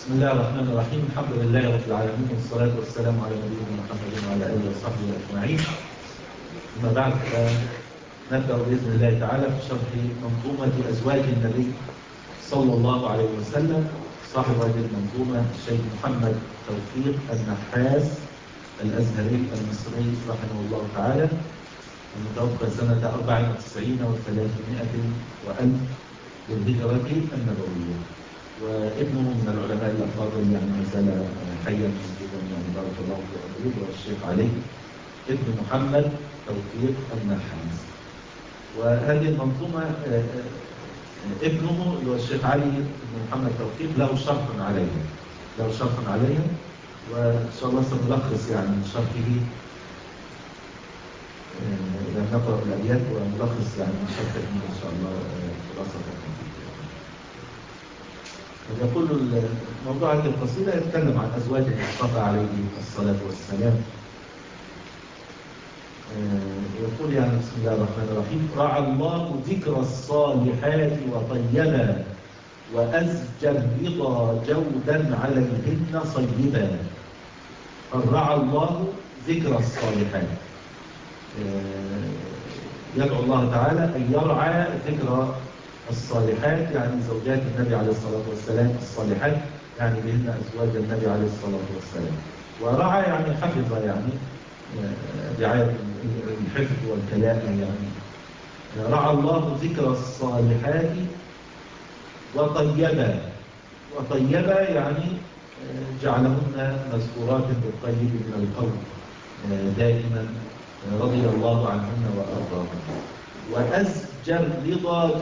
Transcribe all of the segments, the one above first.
بسم الله الرحمن الرحيم. الحمد لله رب العالمين، والصلاة والسلام على نبينا محمد وعلى آله وصحبه أجمعين. أما بعد، نبدأ بإذن الله تعالى في شرح منظومة أزواج النبي صلى الله عليه وسلم. صاحب هذه المنظومة الشيخ محمد توفيق النحاس الأزهري المصري رحمه الله تعالى، المتوفى سنة 94 و300 وألف للهجرة النبوية، وابنه من العلماء الأفاضل، يعني ما زال حيا موجودا، يعني بارك الله في أبيه، والشيخ علي ابن محمد توفيق النحاس. وهذه المنظومة ابنه اللي هو الشيخ علي بن محمد توفيق له شرح عليها، وإن شاء الله سنلخص يعني من شرحه إذا نقرأ الأبيات، ونلخص يعني من شرحه إن شاء الله خلاصة. يقول موضوع هذه القصيدة يتكلم عن أزواج المصطفى عليه الصلاة والسلام. يقول يعني بسم الله الرحمن الرحيم: رعى الله ذكر الصالحات وطيبا، وأزجى الرضا جودا عليهن صيبا. رعى الله ذكر الصالحات، يدعو الله تعالى أن يرعى ذكر الصالحات، يعني زوجات النبي عليه الصلاة والسلام الصالحات، يعني بهن أزواج النبي عليه الصلاة والسلام. ورعى يعني حفظ، يعني رعاية الحفظ والكلاء. يعني رعى الله ذكر الصالحات وطيبا يعني جعلهن مذكورات بالطيب من القول دائما، رضي الله عنهن وأرضاهن. وأزجى الرضا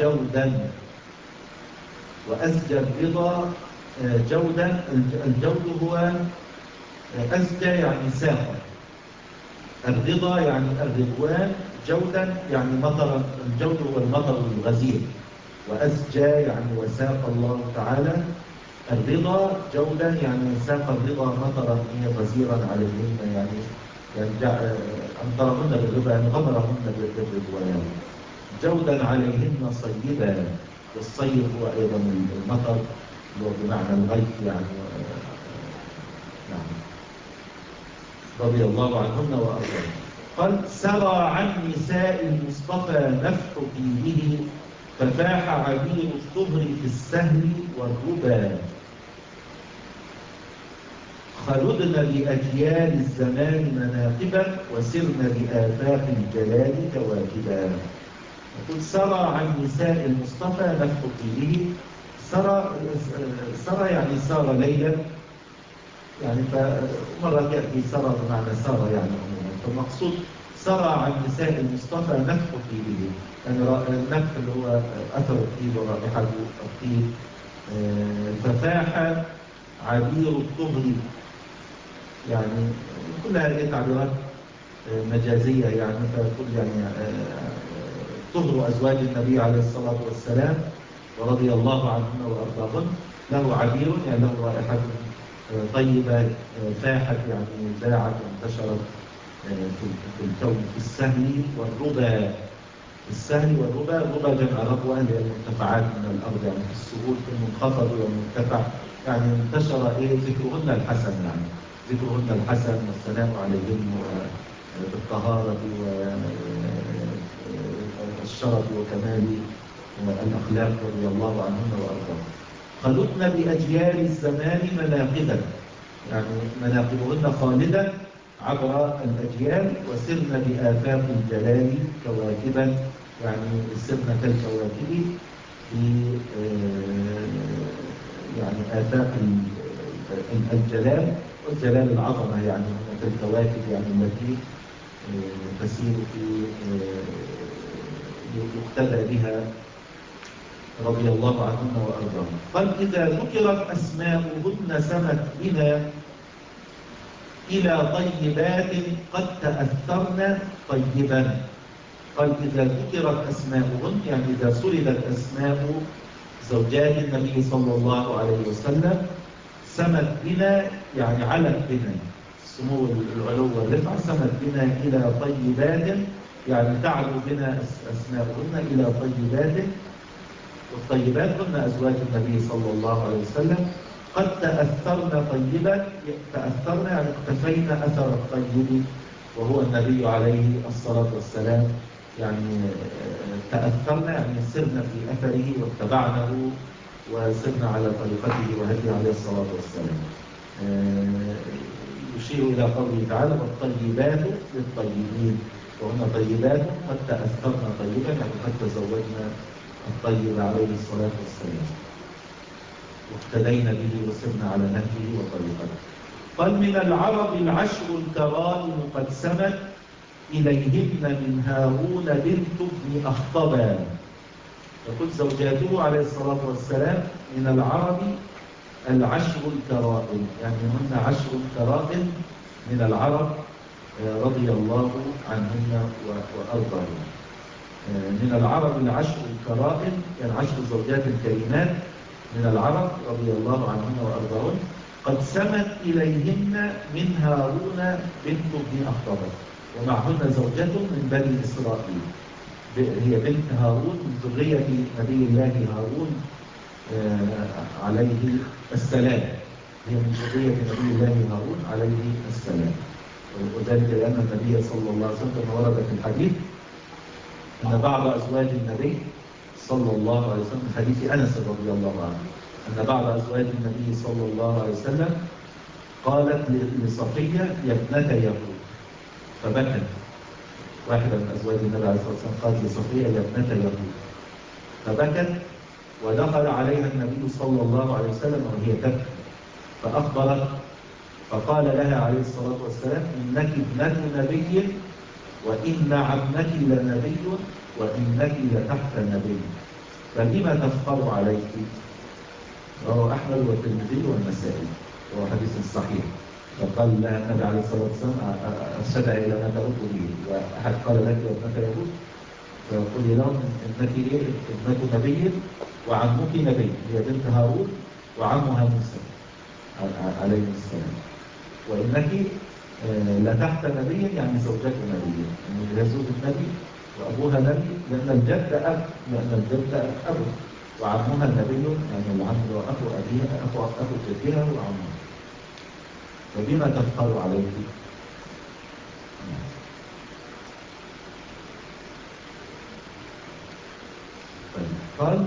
جودا، الجود هو أزجى يعني ساق، الرضا يعني الرضوان، جودا يعني مطر، الجود هو المطر الغزير، وأزجى يعني وساق الله تعالى الرضا جودا، يعني ساق الرضا مطرا غزيرا عليهن، يعني أمطرهن بالرضا، يعني غمرهن بالرضوان، جودا عليهن صيبا. والصيب هو أيضا المطر، هو بمعنى الغيث يعني. رضي الله عنهن وأرضاهن. قال: سرى عن نساء المصطفى نفح طيبه، ففاح عبير الطهر في السهل والربا. خلدن بأجيال الزمان مناقبا، وسرن بآفاق الجلال كواكبا. يقول: سرى عن نساء المصطفى نفح طيبه. سرى يعني سار ليلا، يعني فمرة يأتي سرى بمعنى سار يعني عموما، فالمقصود سرى عن نساء المصطفى نفح طيبه، يعني النفح اللي هو أثر الطيب ورائحة الطيب. ففاح عبير الطهر، يعني كل هذه تعبيرات مجازية، يعني فكل يعني طهر أزواج النبي عليه الصلاة والسلام ورضي الله عنهن وأرضاهن له عبير، يعني له رائحة طيبة فاحت، يعني باعت وانتشرت في الكون، في السهل والربا. السهل والربا، الربا جمع ربوة، هي المرتفعات من الأرض، يعني في السهول، في المنخفض والمرتفع، يعني انتشر ذكرهن الحسن، يعني ذكرهن الحسن والثناء عليهن بالطهارة والشرف وكمال الأخلاق، رضي الله عنهن وأرضاهن. خلقن بأجيال الزمان مناقبا، يعني مناقبهن خالدة عبر الأجيال. وسرن بآفاق الجلال كواكبا، يعني سرن كالكواكب في يعني آفاق الجلال، والجلال العظمة، يعني كالكواكب، يعني التي تسير في يقتدى بها، رضي الله عنهن وأرضاهن. قال: إذا ذكرت أسماؤهن سمت بنا إلى طيبات قد تأثرن طيبا. قال: إذا ذكرت أسماؤهن، يعني إذا سردت أسماء زوجات النبي صلى الله عليه وسلم، سمت بنا يعني علت بنا، سمو العلو والرفعة، سمت بنا إلى طيبات، يعني تعلو بنا أسماؤهن إلى طيبات، والطيبات هن أزواج النبي صلى الله عليه وسلم. قد تأثرنا يعني اقتفينا أثر الطيب وهو النبي عليه الصلاة والسلام، يعني تأثرنا يعني سرنا في أثره واتبعناه وسرنا على طريقته وهديه عليه الصلاة والسلام. يشير إلى قوله تعالى والطيبات للطيبين، وهنا طيبات قد تأثرنا طيبا يعني قد تزوجنا الطيب عليه الصلاة والسلام واقتدينا به وسرنا على نهجه وطريقته. قال من العرب العشر الكرائم قد سمت إليهن من هارون بنت ابن أخطبا. يقول زوجاته عليه الصلاة والسلام من العرب العشر الكرائم، يعني هن عشر كرائم من العرب رضي الله عنهن وأرضاهن. من العرب العشر الكرائم يعني 10 زوجات كريمات من العرب رضي الله عنهن وأرضاهن قد سمت إليهن من هارون بنت ابن أخطبة، ومعهن زوجة من بني إسرائيل هي بنت هارون من ذرية نبي الله هارون عليه السلام، هي من ذرية نبي الله هارون عليه السلام. وذلك لأن النبي صلى الله عليه وسلم ورد في الحديث أن بعض أزواج النبي صلى الله عليه وسلم، حديث أنس رضي الله عنه، أن بعض أزواج النبي صلى الله عليه وسلم قالت لصفية يا ابنة يهود، فبكت. واحدة من أزواج النبي عليه الصلاة والسلام قالت لصفية يا ابنة يهود، فبكت، ودخل عليها النبي صلى الله عليه وسلم وهي تبكي فأخبرت، فقال لها عليه الصلاة والسلام إنك ابنة نبي وإن عمك لنبي وإنك لتحت نبي فلما تفخر عليك؟ رواه أحمد والترمذي والنسائي وهو حديث صحيح. فقال لها النبي عليه الصلاة والسلام أرشد إلى ما ترد به، وأحد قال لك وابنك يهود فقولي لهم إنك ابنة نبي وعمك نبي، هي بنت هارون وعمها موسى عليه السلام، وإنك لتحت نبي يعني زوجة نبي، يعني هي زوج النبي وأبوها نبي لأن الجد أب وعمها نبي، يعني العم وأخو أبيها أخو جدها وعمها، فبما تفخر عليك؟ قال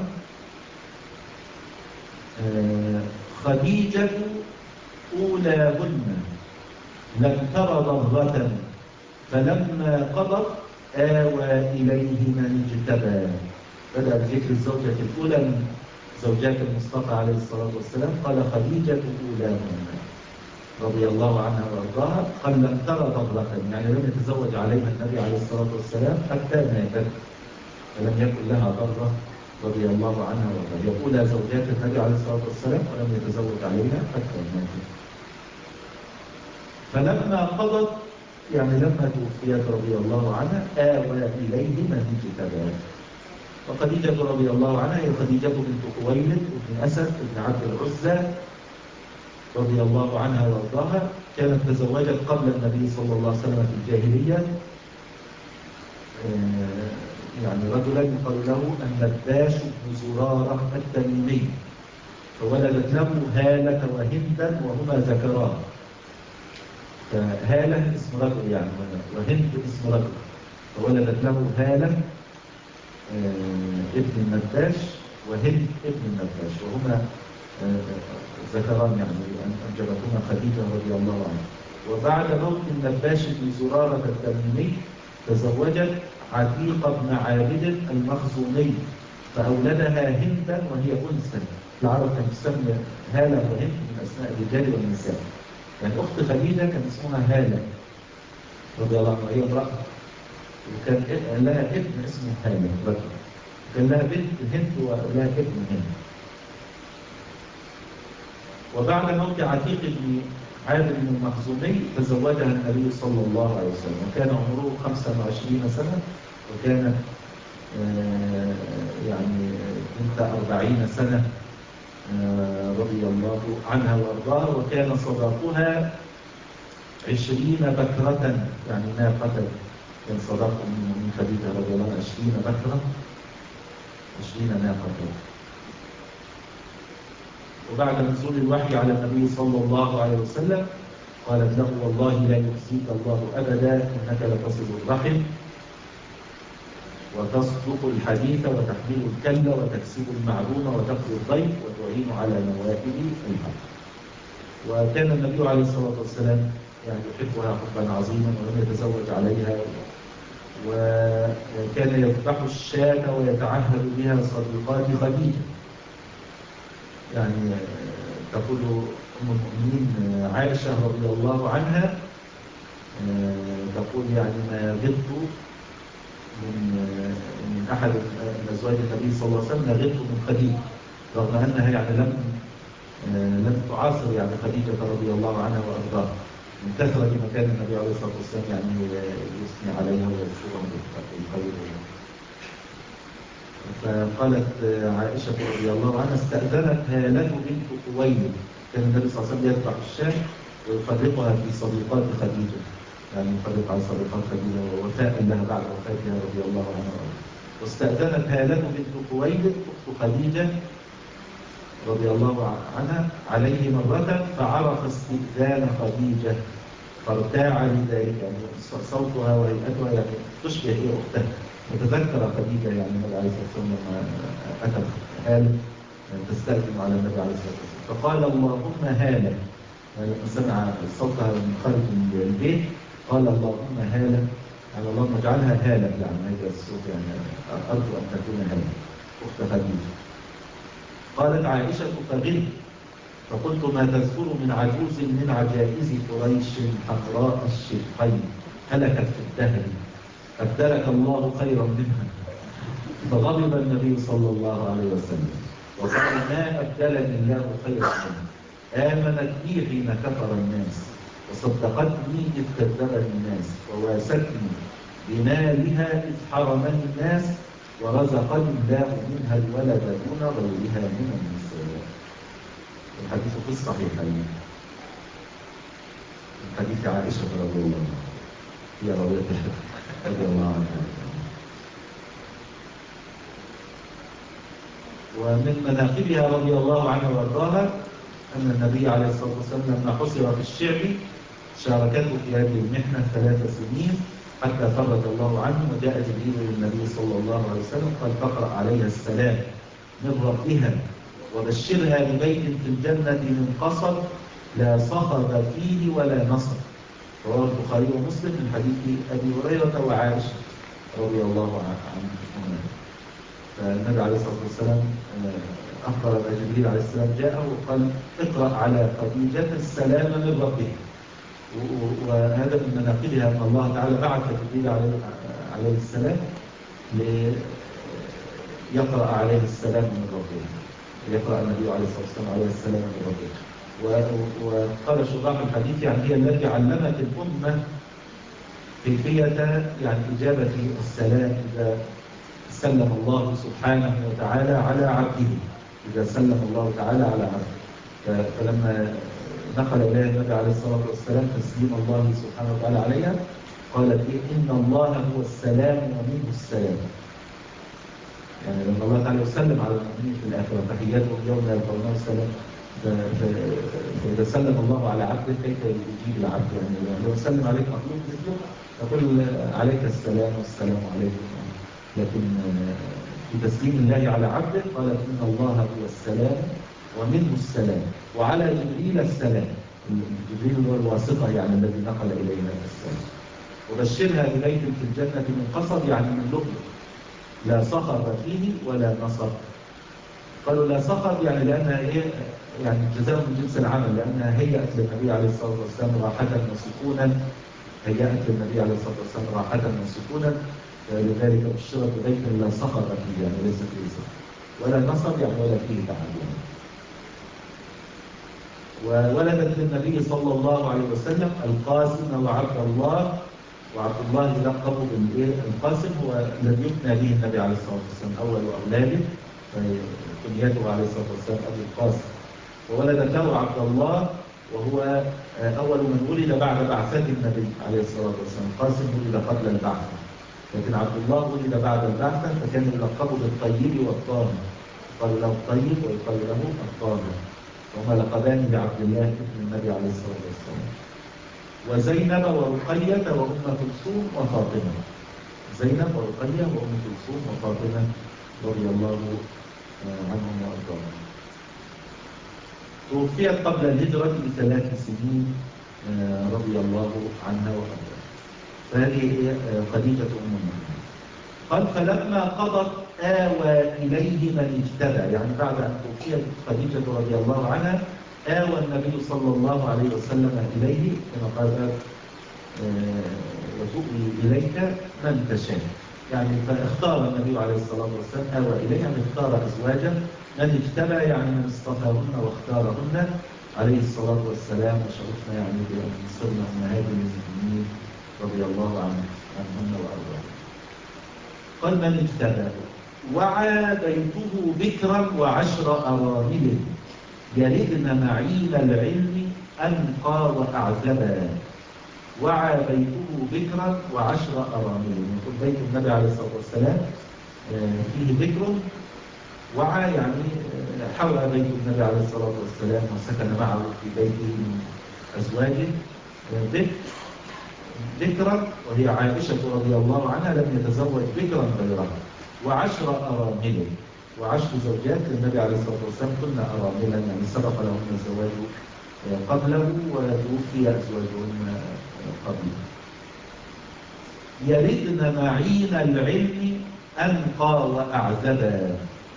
خديجة أولاهن لم تر ضرة فلما قضت آوى إليه من اجتبى. بدأ ذكر الزوجة الأولى من زوجات المصطفى عليه الصلاة والسلام، قال خديجة أولاهن رضي الله عنها وارضاها قال لم تر ضرة، يعني لم يتزوج عليها النبي عليه الصلاة والسلام حتى ماتت، فلم يكن لها ضرة رضي الله عنها وارضاها. هي أولى زوجات النبي عليه الصلاة والسلام ولم يتزوج عليها حتى ماتت. فلما قضت يعني لما توفيت رضي الله عنها آوى إليه من اجتباه. وخديجة رضي الله عنها هي خديجة بنت خويلد بن أسد بن عبد العزى رضي الله عنها وارضاها، كانت تزوجت قبل النبي صلى الله عليه وسلم في الجاهلية يعني رجلا يقال له النباش بن زرارة التميمي، فولدت له هالة وهندا وهما ذكران، فهالة اسم رجل يعني وهند اسم رجل، فولدت له هالة ابن النباش وهند ابن النباش وهما ذكران يعني أنجبتهما خديجة رضي الله عنها. وبعد موت النباش بن زرارة التميمي تزوجت عتيق بن عابد المخزومي فأولدها هندا وهي أنثى. العرب كانت تسمى هالة وهند من أسماء الرجال والنساء، يعني أخت خديجة كان اسمها هالة رضي الله عنها وهي امرأة، وكان لها ابن اسمه هالة رجل، كان لها بنت هند ولها ابن هند. وبعد موت عتيق بن عابد المخزومي تزوجها النبي صلى الله عليه وسلم وكان عمره 25 سنة، وكانت يعني بنت 40 سنة رضي الله عنها وارضاها، وكان صداقها 20 بكرة يعني ناقة، كان صداق من خديجة رضي الله عنها 20 بكرة 20 ناقة. وبعد نزول الوحي على النبي صلى الله عليه وسلم قالت له: والله لا يخزيك الله أبدا، إنك لتصل الرحم وتصدق الحديث وتحمل الكل وتكسب المعلوم وتقضي الضيف وتعين على نوائب الحق. وكان النبي عليه الصلاة والسلام يعني يحبها حبا عظيما ولم يتزوج عليها، وكان يذبح الشاة ويتعهد بها صديقات خديجة. يعني تقول أم المؤمنين عائشة رضي الله عنها تقول: يعني ما غبت من أحد أزواج النبي صلى الله عليه وسلم، ما غبت من خديجة، رغم أنها يعني لم تعاصر يعني خديجة رضي الله عنها وأرضاها، من كثرة ما كان النبي عليه الصلاة والسلام يعني يثني عليها ويذكرها بالخير. فقالت عائشة رضي الله عنها: استأذنت هالة بنت خويلد، كان النبي صلى الله عليه وسلم يذبح الشاة ويفرقها في صديقات خديجة، يعني يفرق على صديقات خديجة ووفاء لها بعد وفاتها رضي الله عنها. واستأذنت هالة بنت خويلد أخت خديجة رضي الله عنها عليه مرة، فعرف استئذان خديجة فارتاع لذلك، يعني صوتها وهيئتها يعني تشبه هي أختها، وتذكر خديجة يعني النبي عليه الصلاة والسلام لما أتت هالة تستأذن على النبي عليه الصلاة والسلام، فقال: اللهم هالة، يعني لما سمع صوتها من خارج البيت قال: اللهم هالة، يعني اللهم اجعلها هالة، يعني هذا الصوت يعني أرجو أن تكون هالة أخت خديجة. قالت عائشة: فغلت فقلت: ما تذكر من عجوز من عجائز قريش حمراء الشقين هلكت في الدهر أبدلك الله خيرا منها. فغضب النبي صلى الله عليه وسلم وقال: ما أبدلني الله خيرا منها، آمنت بي حين كفر الناس، وصدقتني إذ كذبني الناس، وواستني بمالها إذ حرمني الناس، ورزقني الله منها الولد دون غيرها من النساء. الحديث في الصحيحين من حديث عائشة رضي الله عنها، هي رضي الله عنها. ومن مناقبها رضي الله عنها وارضاها أن النبي عليه الصلاة والسلام لما حصر في الشعب شاركته في هذه المحنة 3 سنين حتى فرج الله عنه، وجاء جبريل للنبي صلى الله عليه وسلم قال: تقرأ عليها السلام من ربها وبشرها ببيت في الجنة من قصب لا صخب فيه ولا نصب. رواه البخاري ومسلم من حديث أبي هريرة وعائشة رضي الله عنها. فالنبي عليه الصلاة والسلام أخبر أن جبريل عليه السلام جاءه وقال: اقرأ على خديجة السلام من ربها. وهذا من مناقبها أن الله تعالى بعث جبريل عليه السلام ليقرأ عليه السلام من ربه، يقرأ النبي عليه الصلاة والسلام عليه السلام من ربه. وقال شراح الحديث يعني هي التي علمت الأمة كيفية يعني إجابة السلام إذا سلم الله سبحانه وتعالى على عبده، إذا سلم الله تعالى على عبده. فلما نقل إليه النبي عليه الصلاة والسلام تسليم الله سبحانه وتعالى عليها قالت: إن الله هو السلام ومنه السلام. يعني لما الله تعالى يسلم على المؤمنين في الآخرة تحياتهم يوم يلقونه السلام، فإذا سلم الله على عبده كيف يجيب العبد؟ يعني لو سلم عليك مخلوق مثله يقول عليك السلام والسلام عليكم. لكن في تسليم الله على عبده قال: إن الله هو السلام ومنه السلام وعلى جبريل السلام. جبريل هو الواسطة يعني الذي نقل إلينا السلام. وبشرها ببيت في الجنة من قصب يعني من لؤلؤ لا صخب فيه ولا نصب. قالوا لا صخب يعني لأنها يعني جزاء من جنس العمل، لأنها هيأت للنبي عليه الصلاة والسلام راحة وسكونا، هيأت للنبي عليه الصلاة والسلام راحة وسكونا، لذلك بشرت ببيت لا صخب فيه يعني ليس فيه صخب ولا نصب يعني ولا فيه تعب. وولدت للنبي صلى الله عليه وسلم القاسم وعبد الله، وعبد الله يلقب بالقاسم هو الذي يكنى به النبي عليه الصلاة والسلام أول أولاده، كنيته عليه الصلاة والسلام أبو القاسم. وولدت له عبد الله وهو أول من ولد بعد بعثة النبي عليه الصلاة والسلام. قاسم ولد قبل البعثة، لكن عبد الله ولد بعد البعثة، فكان يلقب بالطيب والطاهر، يقال له الطيب ويقال له الطاهر. وهما لقبان لعبد الله ابن النبي عليه الصلاة والسلام. وزينب ورقية وأم كلثوم وفاطمة. زينب ورقية وأم كلثوم وفاطمة رضي الله عنهم وأرضاهم. توفيت قبل الهجرة ب3 سنين رضي الله عنها وأرضاها. فهذه خديجة أم المؤمنين. قال فلما قضت آوى إليه من اجتبى، يعني بعد أن توفيت خديجة رضي الله عنها آوى النبي صلى الله عليه وسلم إليه كما قال وتؤوي إليك من تشاء، يعني فاختار النبي عليه الصلاة والسلام آوى إليه، يعني اختار أزواجا من اجتبى، يعني من اصطفاهن واختارهن عليه الصلاة والسلام، وشرفنا يعني بأن صرنا أمهات المؤمنين رضي الله عنهن وأرضاهن. قال من اجتبى وعى بيته بكرا و10 أرامل يردن معين العلم أنقى وأعزبا. وعى بيته بكرا و10 أرامل، يقول بيت النبي عليه الصلاة والسلام فيه بكر، وعى يعني حوى بيت النبي عليه الصلاة والسلام وسكن معه في بيته من أزواجه بكرا، وهي عائشة رضي الله عنها لم يتزوج بكرا غيرها، و10 أرامل، و10 زوجات للنبي عليه الصلاة والسلام كنا أراملا، يعني سبق لهن الزواج قبله وتوفي أزواجهن قبله. يردن معين العلم أنقى وأعزبا.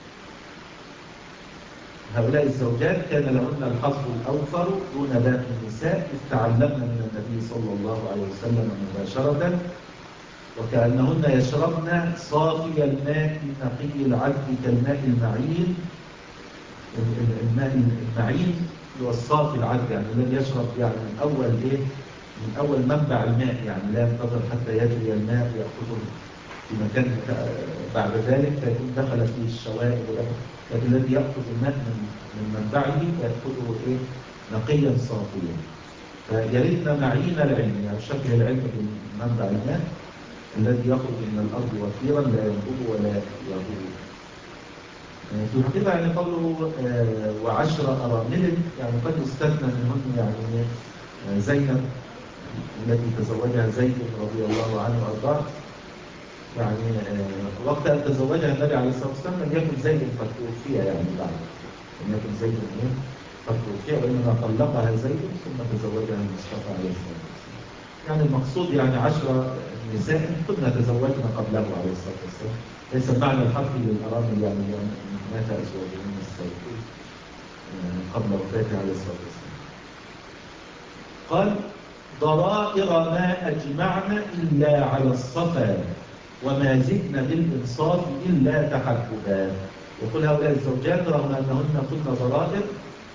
هؤلاء الزوجات كان لهن الحظ الأوفر دون باقي النساء، إذ تعلمن من النبي صلى الله عليه وسلم مباشرة، وكأنهن يشربن صافي الماء نقي العذب كالماء المعين. الماء المعين هو الصافي العذب، يعني الذي يشرب يعني من أول منبع الماء، يعني لا ينتظر حتى يجري الماء ويأخذه في مكان بعد ذلك فيكون دخل فيه الشوائب، لكن الذي يأخذ الماء من منبعه فيأخذه نقيا صافيا. فيردن معين العلم، يعني شبه العلم بمنبع الماء الذي يخرج من الأرض وفيرا لا ينبض ولا يغول. في الحقيقة يعني قوله و10 أرامل، يعني قد يستثنى منهن يعني زينب التي تزوجها زيد رضي الله عنه وأرضاه، يعني وقت أن تزوجها النبي عليه الصلاة والسلام لم يكن زيد قد توفي، يعني بعد لم يكن زيد قد توفي، وإنما طلقها زيد ثم تزوجها المصطفى عليه الصلاة والسلام. يعني المقصود يعني 10 نساء كنا تزوجنا قبله عليه الصلاة والسلام، ليس معنى الحرف للأرامل يعني مات أزواجهن السابقين قبل وفاته عليه الصلاة والسلام. قال ضرائر ما أجمعن إلا على الصفا وما زدن بالإنصاف إلا تحببا. يقول هؤلاء الزوجات رغم أنهن كن ضرائر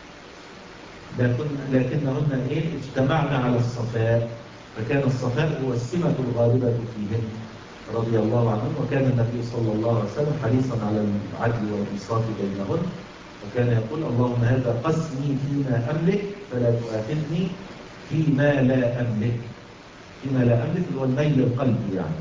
لكنهن اجتمعن على الصفاء، فكان الصفاء هو السمة الغالبة فيهن رضي الله عنهم، وكان النبي صلى الله عليه وسلم حريصا على العدل والإنصاف بينهن، وكان يقول اللهم هذا قسمي فيما أملك فلا تؤاخذني فيما لا أملك. فيما لا أملك هو الميل القلبي يعني.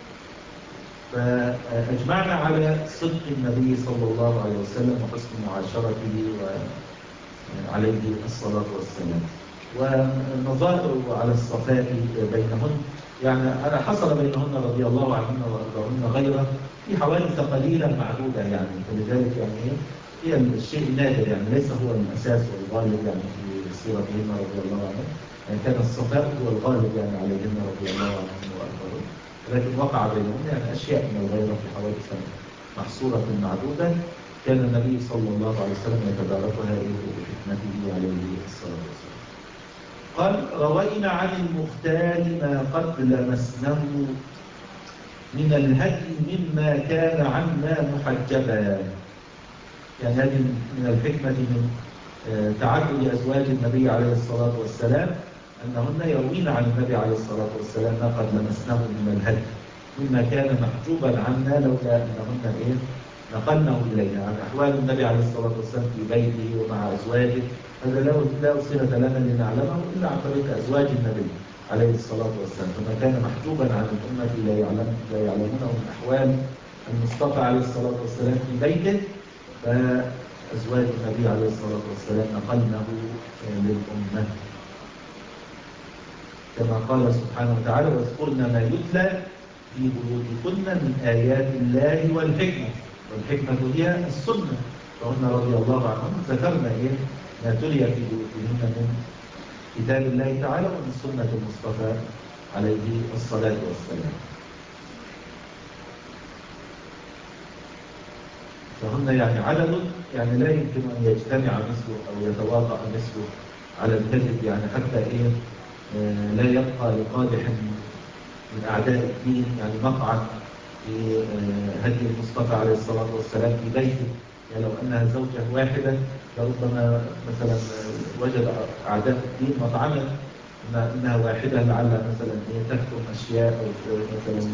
فأجمعنا على صدق النبي صلى الله عليه وسلم وحسن معاشرته وعليه الصلاة والسلام، والنظائر على الصفاء بينهن، يعني حصل بينهن رضي الله عنهن وأرضاهن غيره في حوادث قليلة معدودة، يعني فلذلك يعني هي الشيء النادر، يعني ليس هو الأساس والغالب يعني في سيرتهن رضي الله عنهن، يعني كان الصفاء هو الغالب يعني عليهن رضي الله عنهن وأرضاهن، لكن وقع بينهن يعني أشياء من الغيرة في حوادث محصورة معدودة كان النبي صلى الله عليه وسلم يتداركها بحكمته عليه الصلاة والسلام. قال روينا عن المختار ما قد لمسنه من الهدي مما كان عنا محجبا. يعني هذه من الحكمة من تعدد أزواج النبي عليه الصلاة والسلام أنهن يروين عن النبي عليه الصلاة والسلام ما قد لمسناه من الهدي مما كان محجوبا عنا لولا أنهن نقلناه إلينا عن أحوال النبي عليه الصلاة والسلام في بيته ومع أزواجه. هذا لا صلة لنا لنعلمه إلا عن طريق أزواج النبي عليه الصلاة والسلام، فما كان محجوبا عن الأمة لا يعلمونه من أحوال المصطفى عليه الصلاة والسلام في بيته، أزواج النبي عليه الصلاة والسلام نقلنه للأمة، كما قال سبحانه وتعالى: واذكرن ما يتلى في بيوتكن من آيات الله والحكمة. والحكمة هي السنة، فهن رضي الله عنهم ذكرنا ما تلي في بيوتهن من كتاب الله تعالى ومن سنة المصطفى عليه الصلاة والسلام. فهن يعني عدد يعني لا يمكن أن يجتمع مثله أو يتواطأ مثله على الكذب، يعني حتى لا يبقى لقادح من أعداء الدين يعني مقعد في هدي المصطفى عليه الصلاة والسلام في بيته. يعني لو أنها زوجة واحدة لربما مثلا وجد أعداء الدين مطعما إنها واحدة لعل مثلا تكتم أشياء أو مثلا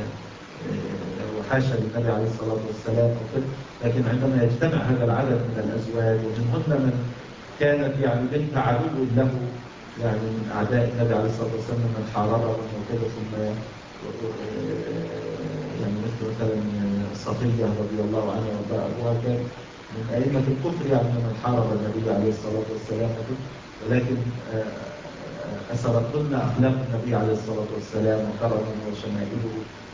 وحاشا للنبي عليه الصلاة والسلام أو كده. لكن عندما يجتمع هذا العدد من الأزواج ومنهن من كانت يعني بنت عدو له يعني من أعداء النبي عليه الصلاة والسلام من حاربهم وكده، ثم يعني مثلا صفية رضي الله عنها وأبوها كان من أئمة الكفر يعني من حارب النبي عليه الصلاة والسلام، ولكن أسرتهن أخلاق النبي عليه الصلاة والسلام وكرمه وشمائله،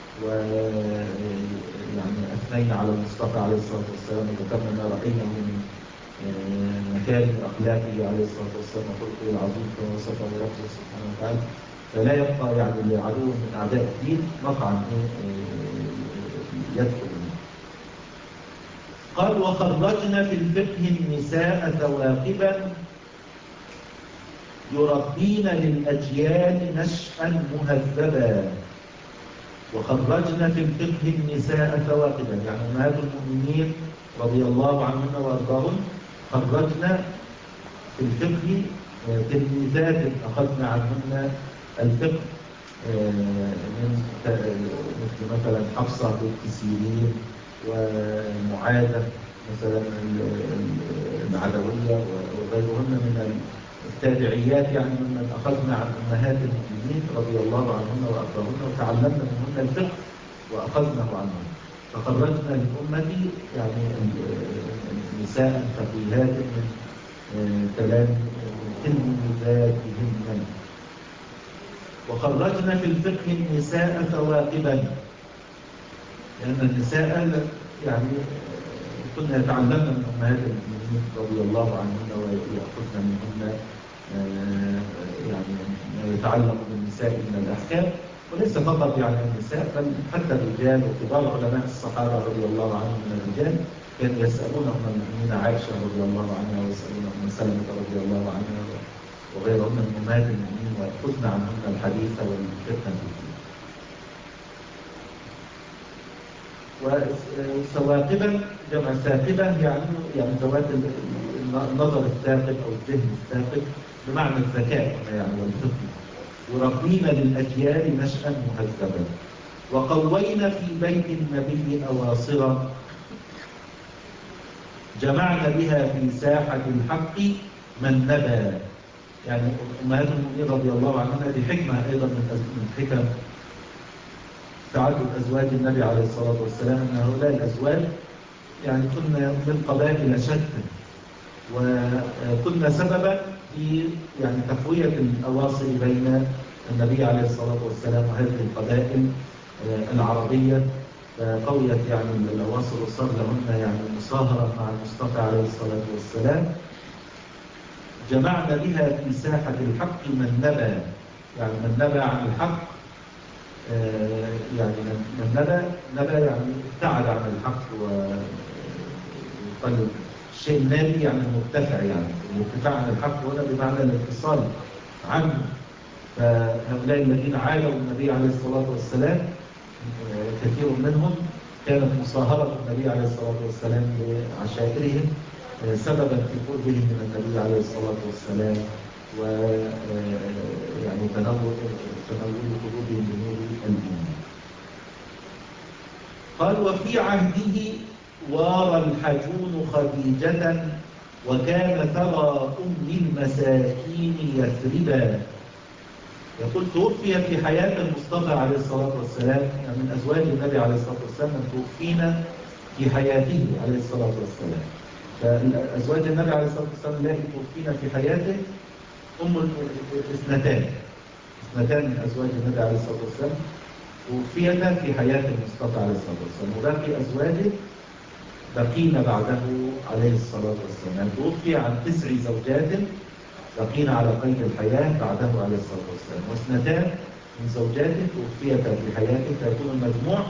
ويعني أثنين على المصطفى عليه الصلاة والسلام وذكرنا ما رأينا من مكارم أخلاقه عليه الصلاة والسلام وخلقه العظيم كما وصفه ربه سبحانه وتعالى. فلا يبقى يعني لعدو من أعداء الدين مقعا يدخل منه. قال: وخرجنا في الفقه النساء ثواقبا يربين للأجيال نشأ مهذبا. وخرجنا في الفقه النساء ثواقبا، يعني أمهات المؤمنين رضي الله عنهن وأرضاهن خرجنا في الفقه تلميذات أخذنا عنهن الفقه من مثل مثلا حفصة بنت سيرين ومعاذة مثلا العدوية وغيرهن من التابعيات، يعني ممن أخذنا عن أمهات المؤمنين رضي الله عنهن وأرضاهن وتعلمنا منهن الفقه وأخذناه عنهن. فخرجنا للأمة يعني نساء فقيهات من تلميذاتهن. وخرجنا في الفقه النساء ثواقبا، لأن النساء يعني كنا يتعلمن من أمهات المؤمنين رضي الله عنهن ويأخذن منهن يعني ما يتعلق بالنساء من الأحكام، وليس فقط يعني النساء بل حتى الرجال وكبار علماء الصحابة رضي الله عنهم من الرجال كانوا يسألون أم المؤمنين عائشة رضي الله عنها ويسألون أم سلمة رضي الله عنها وغيرهن من أمهات المؤمنين ويأخذن عنهن الحديث والفتنة في الدين. وثواقبا جمع ثاقبة يعني ذوات النظر الثاقب أو الذهن الثاقب بمعنى الذكاء يعني والفقه. وربينا للأجيال نشأ مهذبا. وقوينا في بيت النبي أواصرا جمعنا بها في ساحة الحق من نبى. يعني أمهات المؤمنين رضي الله عنها دي حكمة أيضا من حكم تعدد أزواج النبي عليه الصلاة والسلام، أن هؤلاء الأزواج يعني كنا من قبائل شتى، وكنا سببا في يعني تقوية الأواصر بين النبي عليه الصلاة والسلام وهذه القبائل العربية، فقويت يعني الأواصر وصار لهن يعني مصاهرة مع المصطفى عليه الصلاة والسلام. جمعنا بها في ساحة الحق من نبى، يعني من نبى عن الحق، يعني من نبى يعني ابتعد عن الحق وقلب الشيء النابي يعني المرتفع، يعني الارتفاع عن الحق هنا بمعنى الانفصال عنه. فهؤلاء الذين عادوا النبي عليه الصلاة والسلام كثير منهم كانت مصاهرة النبي عليه الصلاة والسلام لعشائرهم سببا في قربهم من النبي عليه الصلاة والسلام ويعني تنور قلوبهم بنور الإيمان. قال: وفي عهده وارى الحجون خديجة وكان ثرى أم المساكين يثربا. يقول: توفي في حياة المصطفى عليه الصلاة والسلام يعني من أزواج النبي عليه الصلاة والسلام من توفينا في حياته عليه الصلاة والسلام فأزواج النبي عليه الصلاة والسلام اللاتي توفين في حياته اثنتان من أزواج النبي عليه الصلاة والسلام توفيتا في حياة المصطفى عليه الصلاة والسلام، وباقي أزواجه بقين بعده عليه الصلاة والسلام. يعني توفي عن 9 زوجات بقين على قيد الحياة بعده عليه الصلاة والسلام، واثنتان من زوجاته توفيتا في حياته، فيكون المجموع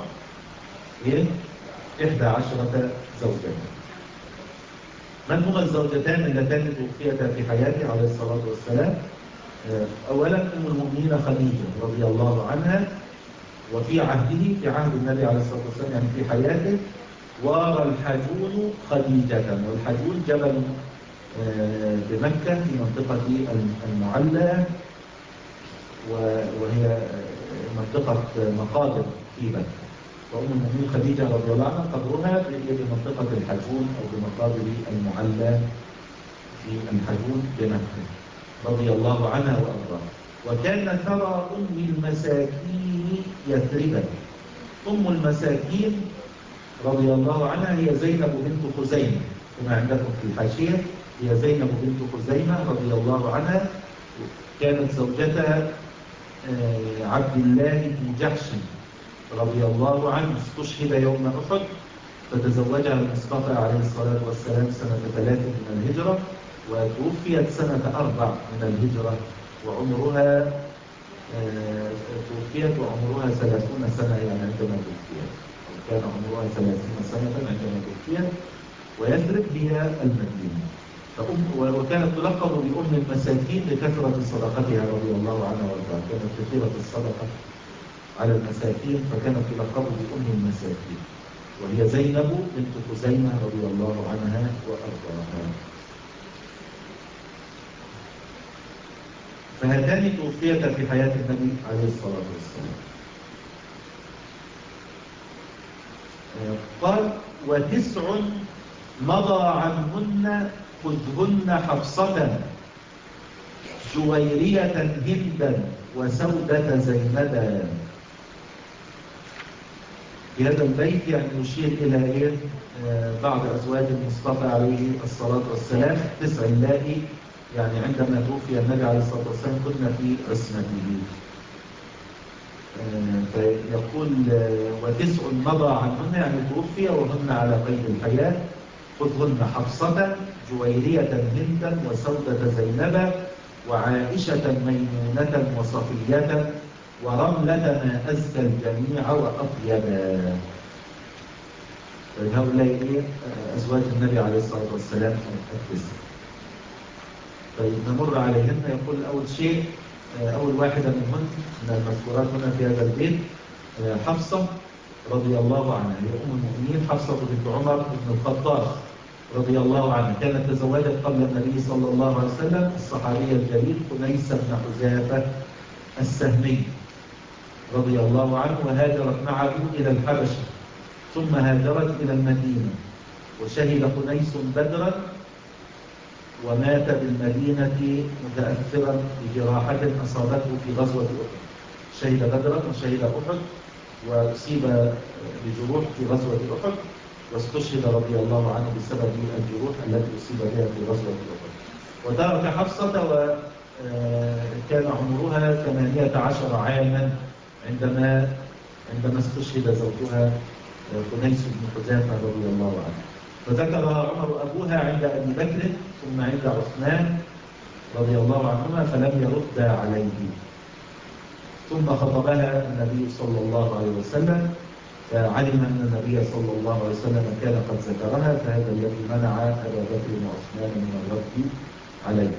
11 زوجة. من هما الزوجتان اللتان توفيتا في حياته عليه الصلاة والسلام؟ أولا أم المؤمنين خديجة رضي الله عنها، وفي عهده في عهد النبي عليه الصلاة والسلام يعني في حياته وارى الحجون خديجة. والحجون جبل بمكة في منطقة المعلى، وهي منطقة مقابر في مكة. وأم المؤمنين خديجة رضي الله عنها قبرها بمنطقة الحجون أو بمقابر المعلى في الحجون بمكة رضي الله عنها وأرضاها. وكان ثرى أم المساكين يثربا. أم المساكين رضي الله عنها هي زينب بنت خزيمة، كما عندكم في الحاشية، هي زينب بنت خزيمة رضي الله عنها، كانت زوجة عبد الله بن جحش رضي الله عنه، استشهد يوم أحد، فتزوجها المصطفى عليه الصلاة والسلام سنة 3 من الهجرة، وتوفيت سنة 4 من الهجرة، وعمرها توفيت وعمرها 30 سنة يعني عندما توفيت، أو كان عمرها 30 سنة عندما توفيت. ويثرب هي المدينة. وكانت تلقب بأم المساكين لكثرة صدقتها رضي الله عنها وارضاها، كانت كثيرة الصدقة على المساكين، فكانت تلقب بأم المساكين، وهي زينب بنت خزيمة رضي الله عنها وارضاها. فهاتان توفيتا في حياة النبي عليه الصلاة والسلام. قال: و9 مضى عنهن خذهن حفصة جويرية هندا وسودة زينبا. في هذا البيت يعني يشير إلى بعض أزواج المصطفى عليه الصلاة والسلام، 9 اللائي يعني عندما توفي النبي عليه الصلاة والسلام كنا في عصمته. فيقول: و9 مضى عنهن يعني توفي وهن على قيد الحياة، خذهن حفصة جويرية هندا وسودة زينبا وعائشة ميمونة وصفية ورملة ما أزكى الجميع وأطيبا. هؤلاء أزواج النبي عليه الصلاة والسلام التسع. طيب نمر عليهن. يقول أول شيء، أول واحدة منهن من المذكورات هنا في هذا البيت حفصة رضي الله عنها، هي أم المؤمنين حفصة بنت عمر بن الخطاب رضي الله عنها. كانت تزوجت قبل النبي صلى الله عليه وسلم الصحابي الجليل خنيس بن حذافة السهمي رضي الله عنه، وهاجرت معه إلى الحبشة، ثم هاجرت إلى المدينة، وشهد خنيس بدرا ومات بالمدينة متأثرا بجراحة أصابته في غزوة أحد. شهد بدرا وشهد أحد وأصيب بجروح في غزوة أحد، واستشهد رضي الله عنه بسبب الجروح التي أصيب بها في غزوة أحد. وترك حفصة وكان عمرها 18 عاما عندما استشهد زوجها خنيس بن حذافة رضي الله عنه. فذكر عمر أبوها عند أبي بكر ثم عند عثمان رضي الله عنهما فلم يرد عليه. ثم خطبها النبي صلى الله عليه وسلم، فعلم أن النبي صلى الله عليه وسلم كان قد ذكرها، فهذا الذي منع أبا بكر وعثمان من الرد عليه.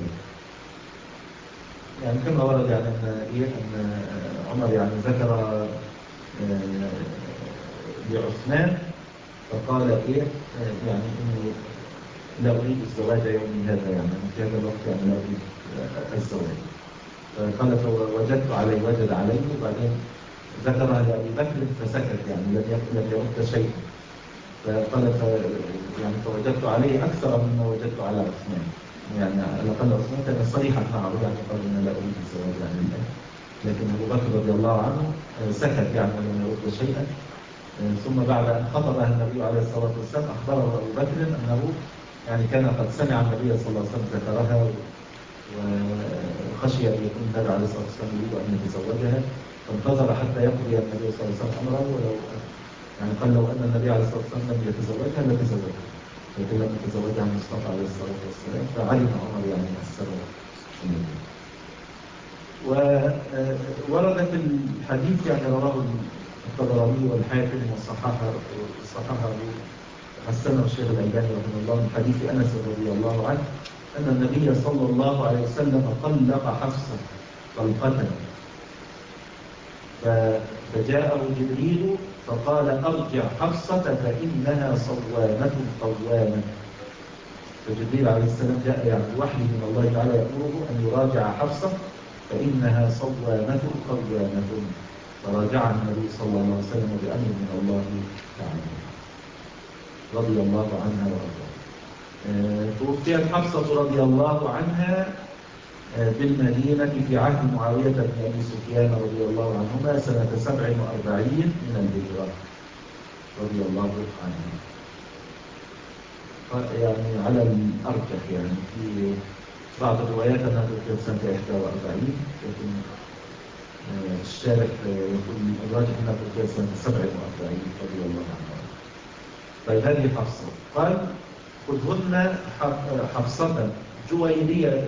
يعني كما ورد يعني أن عمر يعني ذكر لعثمان فقال يعني إني لا أريد الزواج يومي هذا، يعني في هذا الوقت يعني لا أريد الزواج. قال فوجدت عليه، وجد عليه، وبعدين ذكرها لأبي بكر فسكت، يعني لم يرد شيء. فقال يعني فوجدت عليه أكثر مما وجدت على عثمان، يعني على الأقل عثمان كان صريحا معه، يعني قال إن لا أريد الزواج يعني الآن. لكن أبو بكر رضي الله عنه سكت يعني ولم يرد شيئا. ثم بعد أن خطبها النبي عليه الصلاة والسلام أخبره أبو بكر أنه يعني كان قد سمع النبي صلى الله عليه وسلم ذكرها وخشي أن يكون النبي عليه الصلاة والسلام يريد أن يتزوجها، فانتظر حتى يقضي النبي صلى الله عليه وسلم أمره، ولو يعني قال لو أن النبي عليه الصلاة والسلام لم يتزوجها لتزوجها، لكن لم يتزوجها المصطفى عليه الصلاة والسلام، فعلم عمر يعني السبب. وورد في الحديث يعني رواه الطبراني والحاكم وصححه حسنه الشيخ الألباني رحمه الله من حديث أنس رضي الله عنه أن النبي صلى الله عليه وسلم طلق حفصة طلقة، فجاءه جبريل فقال أرجع حفصة فإنها صوامة قوامة. فجبريل عليه السلام جاء يعني وحي من الله تعالى يأمره أن يراجع حفصة فإنها صوامة قوامة، فراجع النبي صلى الله عليه وسلم بأمر من الله تعالى رضي الله عنها وأرضاها. توفيت حفصة رضي الله عنها بالمدينة في عهد معاوية بن أبي سفيان رضي الله عنهما سنة 47 من الهجرة رضي الله عنها. يعني على الأرجح يعني في بعض الروايات أنها توفيت سنة 41، لكن الشارح يقول الراجح أنها توفيت سنة 47 رضي الله عنها. طيب هذه حفصة قال خذهن حفصة جويرية.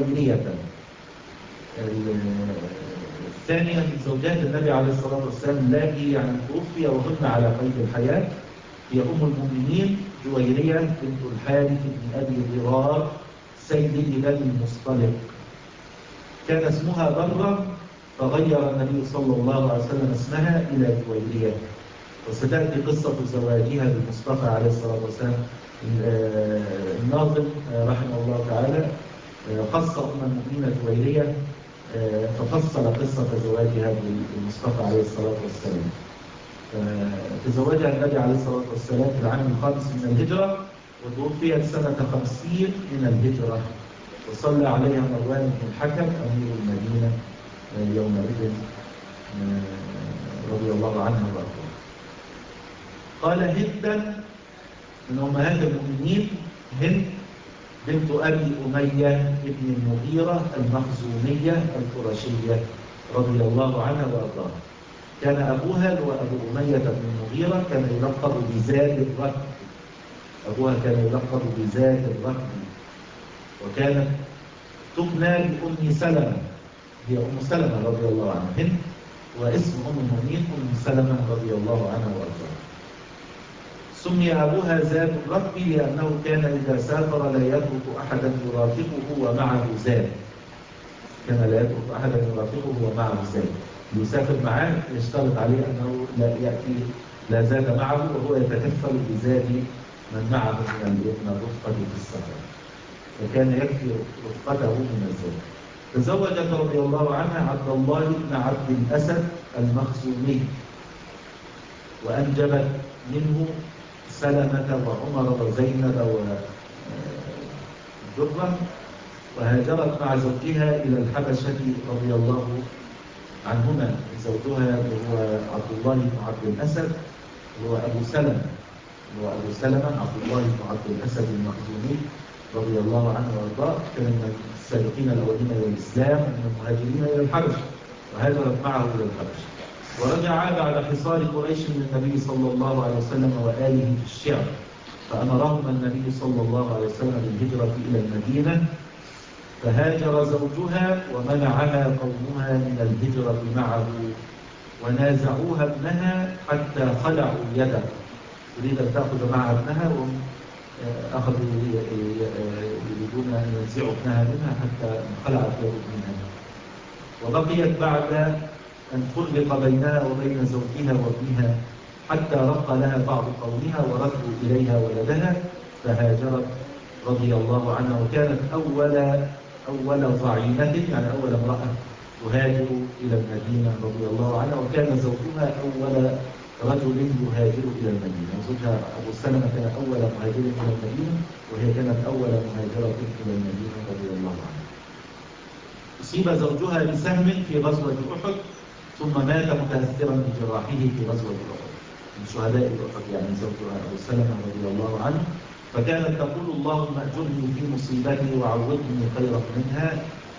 الثانية من زوجات النبي عليه الصلاة والسلام التي يعني توفي وهن على قيد الحياة هي أم المؤمنين جويرية بنت الحارث بن أبي ضرار سيد بني المصطلق. كان اسمها برة فغير النبي صلى الله عليه وسلم اسمها إلى جويرية، وستأتي قصة زواجها بالمصطفى عليه الصلاة والسلام. الناظم رحمه الله تعالى خص أم المؤمنين جويرية ففصل قصة زواجها بالمصطفى عليه الصلاة والسلام. تزوجها النبي عليه الصلاة والسلام في العام الخامس من الهجرة، وتوفيت سنة 50 من الهجرة، وصلى عليها مروان بن الحكم أمير المدينة يومئذ رضي الله عنها وأرضاها. قال هند من أمهات المؤمنين، هند بنت أبي أمية ابن المغيرة المخزومية القرشية رضي الله عنها وأرضاها. كان أبوها هو أبو أمية بن المغيرة كان يلقب بزاد الركب، أبوها كان يلقب بزاد الركب، وكانت تبنى بأم سلمة، هي أم سلمة رضي الله عنها. هند واسم أم المؤمنين أم سلمة رضي الله عنها وأرضاها. سمي أبوها زاد الركب لأنه كان إذا سافر لا يترك أحدا يرافقه ومعه زاد، كان لا يترك أحدا يرافقه ومعه زاد، يسافر معاه يشترط عليه أنه لا يأتي لا زاد معه، وهو يتكفل بزاد من معه من الرفقة في السفر، فكان يكفي رفقته من الزاد. تزوجت رضي الله عنها عبد الله بن عبد الأسد المخزومي، وأنجبت منه سلمة وعمر وزينب ودرة، وهاجرت مع زوجها إلى الحبشة رضي الله عنهما. زوجها هو عبد الله بن عبد الأسد هو أبو سلمة عبد الله بن عبد الأسد المخزومي رضي الله عنه وارضاه، كان من السابقين الأولين إلى الإسلام ومن المهاجرين إلى الحبشة، وهاجرت معه إلى الحبشة. ورجع بعد حصار قريش من النبي صلى الله عليه وسلم وآله في الشعر، فأمرهما النبي صلى الله عليه وسلم بالهجرة إلى المدينة، فهاجر زوجها ومنعها قومها من الهجرة معه، ونازعوها ابنها حتى خلعوا يده، تريد أن تأخذ معها ابنها، وهم أخذوا يريدون أن ينزعوا ابنها منها حتى خلعت يده منها. وبقيت بعد أن فرق بينها وبين زوجها وابنها حتى رق لها بعض قومها وردوا إليها ولدها، فهاجرت رضي الله عنها، وكانت أول ضعينة يعني أول امرأة تهاجر إلى المدينة رضي الله عنها، وكان زوجها أول رجل يهاجر إلى المدينة. زوجها أبو سلمة كان أول مهاجر إلى المدينة، وهي كانت أول مهاجرة إلى المدينة رضي الله عنها. أصيب زوجها بسهم في غزوة أحد، ثم مات متأثرا بجراحه في غزوة أحد، من شهداء أحد يعني زوجها أبو سلمة رضي الله عنه. فكانت تقول اللهم أجرني في مصيبتي وعوضني خيرا منها.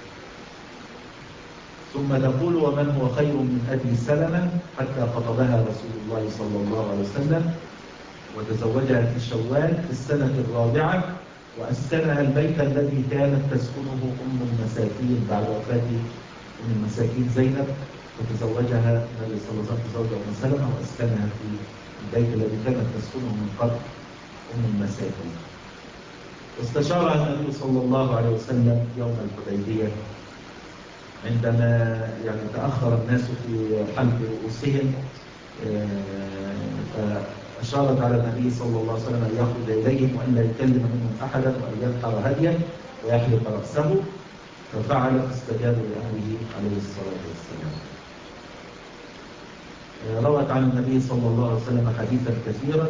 ثم تقول ومن هو خير من أبي سلمة، حتى خطبها رسول الله صلى الله عليه وسلم وتزوجها في شوال في السنة الرابعة، وأسكنها البيت الذي كانت تسكنه أم المساكين بعد وفاة أم المساكين زينب، فتزوجها النبي صلى الله عليه وسلم تزوج أم سلمة وأسكنها في البيت الذي كانت تسكنه من قبل أم المساكين. واستشارها النبي صلى الله عليه وسلم يوم الحديبية عندما تأخر الناس في حلق رؤوسهم، فأشارت على النبي صلى الله عليه وسلم أن يخرج إليهم وأن لا يكلم منهم أحدا وأن ينحر هديا ويحلق رأسه، ففعل فاستجابوا لأمره عليه الصلاة والسلام. روت عن النبي صلى الله عليه وسلم حديثا كثيرا،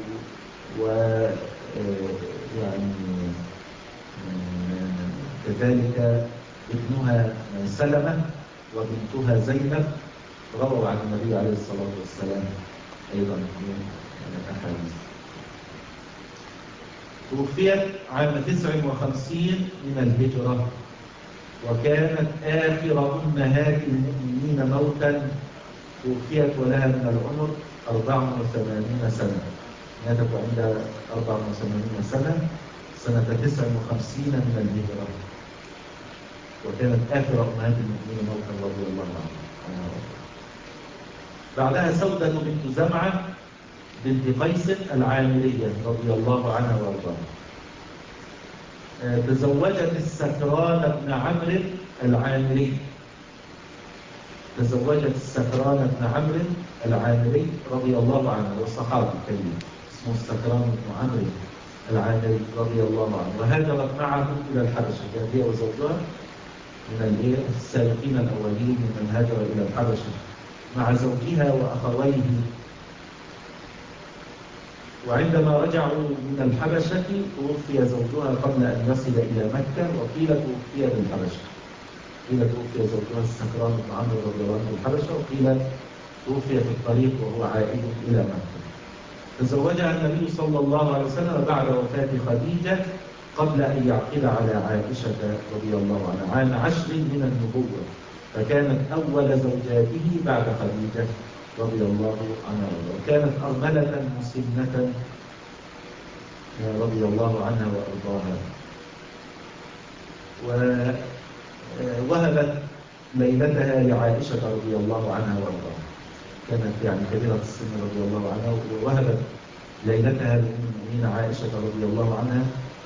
كذلك ابنها سلمة وبنتها زينب رووا عن النبي عليه الصلاة والسلام أيضا من أحاديث. توفيت عام 59 من الهجرة، وكانت آخر أمهات المؤمنين موتا. توفيت ولها من العمر 84 سنة، ماتت عند 84 سنة سنة 59 من الهجرة، وكانت آخر أمهات المؤمنين موتا رضي الله عنها. بعدها سودة بنت زمعة بنت قيس العامرية رضي الله عنها وارضاها، تزوجت السكران بن عمرو العامري. تزوجت السكران بن عمرو العامري رضي الله عنه، والصحابي الكريم اسمه السكران بن عمرو العامري رضي الله عنه، وهاجرت معه إلى الحبشة. كانت هي وزوجها من السابقين الأولين من هاجر إلى الحبشة مع زوجها وأخويه. وعندما رجعوا من الحبشة توفي زوجها قبل أن يصل إلى مكة، وقيل توفي بالحبشة. قيل توفي زوجها السكران بن عمرو رضي الله عنه بالحبشة، وقيل توفي في الطريق وهو عائد إلى مكة. تزوجها النبي صلى الله عليه وسلم بعد وفاة خديجة قبل أن يعقد على عائشة رضي الله عنها عام 10 من النبوة، فكانت أول زوجاته بعد خديجة رضي الله عنها، وكانت أرملة مسنة رضي الله عنها وأرضاها. ووهبت ليلتها لعائشة رضي الله عنها وأرضاها، كانت كبيرة السن رضي الله عنها، ووهبت ليلتها للمؤمنين عائشة رضي الله عنها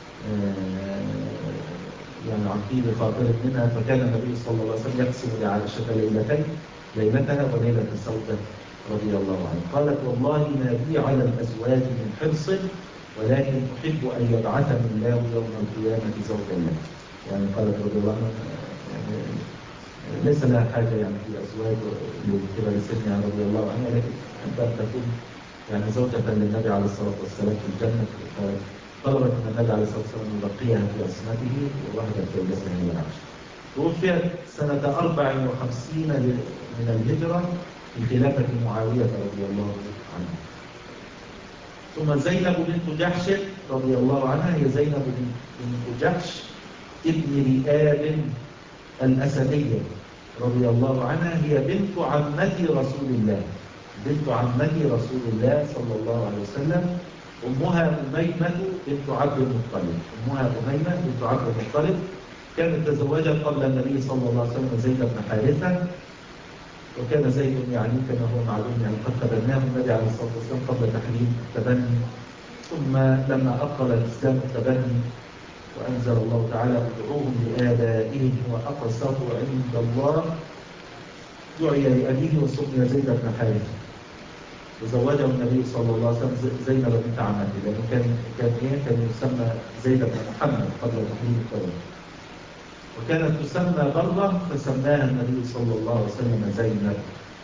عن طيب خاطر منها. فكان النبي صلى الله عليه وسلم يقسم لعائشة ليلتين، ليلتها وليلة سودة رضي الله عنها. قالت والله ما بي على الأزواج من حرص، ولكن أحب أن يبعثني الله يوم القيامة زوجا له. قالت رضي الله عنها ليس لها حاجة في أزواج لكبر سنها رضي الله عنها، لكن أحب أن تكون زوجة للنبي عليه الصلاة والسلام في الجنة. طلبت من النبي عليه الصلاة والسلام يبقيها في عصمته، ووهبت ليلتها هي العشر. توفيت سنة 54 من الهجرة في خلافة معاوية رضي الله عنه. ثم زينب بنت جحش رضي الله عنها، هي زينب بنت جحش ابن رئاب الأسدية رضي الله عنها، هي بنت عمة رسول الله، بنت عمة رسول الله صلى الله عليه وسلم. أمها أميمة بنت عبد المطلب، أمها أميمة بنت عبد المطلب كانت تزوجت قبل النبي صلى الله عليه وسلم زيد بن حارثة، وكان زيد كما هو معلوم قد تبناه النبي عليه الصلاة والسلام قبل تحريم التبني. ثم لما أبطل الإسلام التبني وأنزل الله تعالى ادعوهم لآبائهم وأقسط عند الله، دعي لأبيه وسمي زيد بن حارثة، وزوجه النبي صلى الله عليه وسلم زينب بنت عمته، لأنه كان يسمى زيد بن محمد قبل تحريم التبني، وكانت تسمى برة فسماها النبي صلى الله عليه وسلم زينب.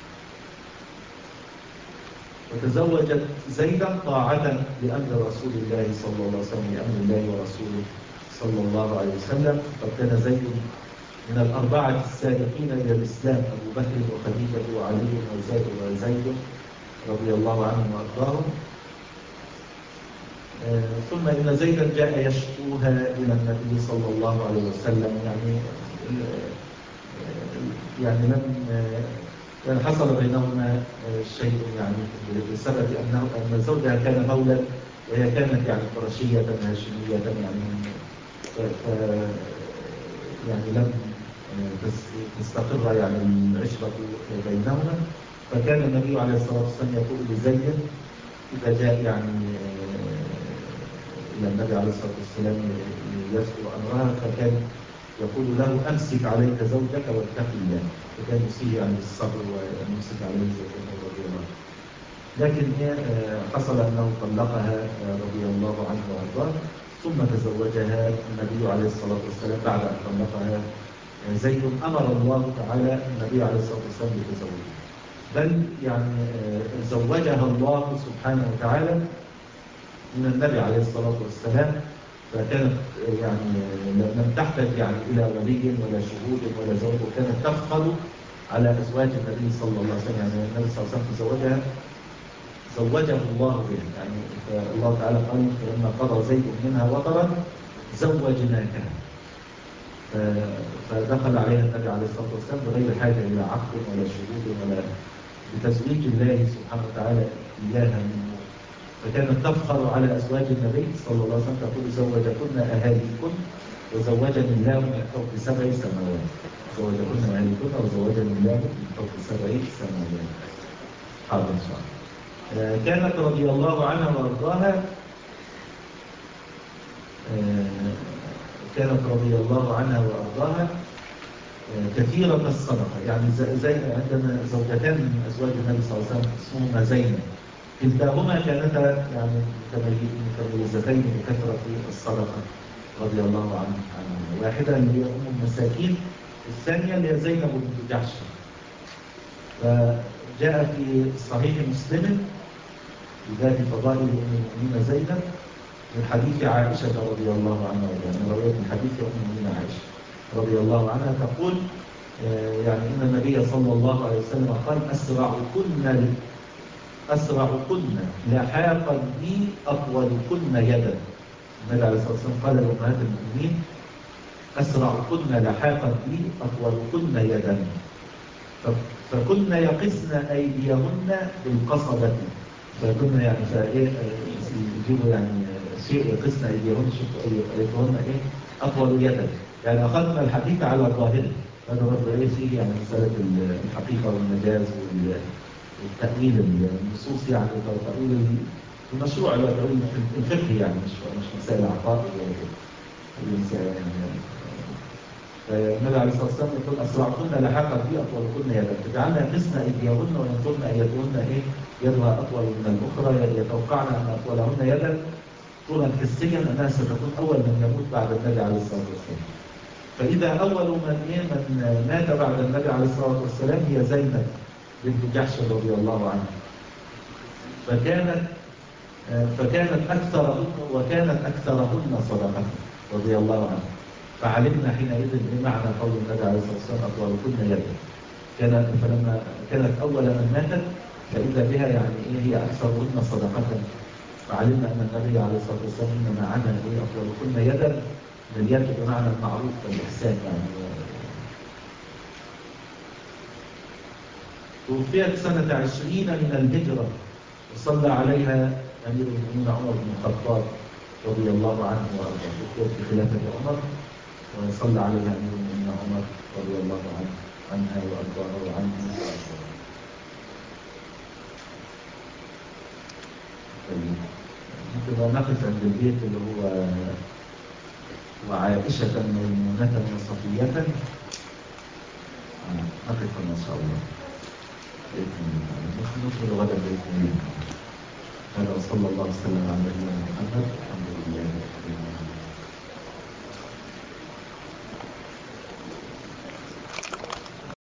وتزوجت زيدا طاعة لأمر رسول الله صلى الله عليه وسلم، لأمر الله ورسوله صلى الله عليه وسلم. وكان زيد من الأربعة السابقين إلى الإسلام، أبو بكر وخديجة وعلي وزيد رضي الله عنهم وأرضاهم. ثم إن زيدا جاء يشكوها إلى النبي صلى الله عليه وسلم، يعني لم حصل بينهما شيء، يعني بسبب أن زوجها كان مولى وهي كانت يعني قرشية هاشمية، يعني لم تستقر يعني العشرة بينهما. فكان النبي عليه الصلاة والسلام يقول لزيد إذا جاء يعني إلى النبي عليه الصلاة والسلام يذكر أمرها، فكان يقول له أمسك عليك زوجك واتق الله، فكان يوصيه يعني بالصبر وأن يمسك عليه زوجته رضي الله عنه. لكن حصل أنه طلقها رضي الله عنه وأرضاه، ثم تزوجها النبي عليه الصلاة والسلام بعد أن طلقها زيد. أمر الله تعالى النبي عليه الصلاة والسلام بتزوجها، بل يعني زوجها الله سبحانه وتعالى من النبي عليه الصلاة والسلام، فكانت يعني لم تحتاج يعني إلى ولي ولا شهود ولا زوج، وكانت تفخر على أزواج النبي صلى الله عليه وسلم. يعني النبي صلى الله عليه وسلم زوجه الله به، يعني الله تعالى قال فلما قضى زيد منها وطرا زوجناكها، فدخل عليها النبي عليه الصلاة والسلام بغير حاجة إلى عقد ولا شهود ولا بتزويج الله سبحانه وتعالى إياها منه. فكانت تفخر على أزواج النبي صلى الله عليه وسلم تقول زوجكن أهاليكن وزوجني الله من فوق 7 سماوات، زوجكن أهاليكن وزوجني الله من فوق 7 سماوات. حاضر إن شاء الله. كانت رضي الله عنها وأرضاها كانت رضي الله عنها وأرضاها كثيرة الصدقة، يعني زي عندنا زوجتان من أزواج النبي صلى الله عليه وسلم اسمهما زينب، كلتاهما كانتا يعني متميزتين بكثرة الصدقة رضي الله عنها. واحدة اللي هي أم المساكين، الثانية اللي هي زينب بنت جحش. فجاء في صحيح مسلم بذات فضائل أم المؤمنين زينب من حديث عائشة رضي الله عنها، يعني رواية من حديث أم المؤمنين عائشة رضي الله عنها تقول يعني إن النبي صلى الله عليه وسلم قال أسرعكن لحاقا بي أطولكن يدا. النبي عليه الصلاة والسلام قال لأمهات المؤمنين أسرعكن لحاقا بي أطولكن يدا، فكن يقسن أيديهن بالقصبة، فكن يعني يجيبوا يعني شيء يقسن أيديهن، شوفوا أيديهن أطول يدا، يعني أخذنا الحقيقة على ظاهره. هذا برضه فيه يعني مسألة الحقيقة والمجاز والتأويل النصوص، يعني تأويل المشروع اللي هو تأويل الفقهي، يعني مش مسائل عقائد يعني. فالنبي عليه الصلاة والسلام يقول أسرعكن لحاقا بي أطولكن يدا، فجعلنا يقسن أيديهن وينظرن أيديهن يدها أطول من الأخرى، يتوقعن أن أطولهن يدا طولا حسيا أنها ستكون أول من يموت بعد النبي عليه الصلاة والسلام. فإذا أول من مات بعد النبي عليه الصلاة والسلام هي زينب بنت جحش رضي الله عنها، فكانت أكثرهن صدقة رضي الله عنها. فعلمنا حينئذ بمعنى قول النبي عليه الصلاة والسلام أطولكن يدا، فلما كانت أول من ماتت فإذا بها يعني هي أكثرهن صدقة، فعلمنا أن النبي عليه الصلاة والسلام إنما عنى أطولكن يدا باليد بمعنى المعروف والإحسان يعني. توفيت سنة 20 من الهجرة، وصلى عليها أمير المؤمنين عمر بن الخطاب رضي الله عنه وأرضاه. توفيت في خلافة عمر وصلى عليها أمير المؤمنين عمر رضي الله عنها وأرضاه وعنه وأرضاه. ممكن نقف عند البيت اللي هو وعائشة ميمونة وصفية، نقف إن شاء الله بإذن الله، نكمل غدا بإذن الله. هذا وصلى الله وسلم على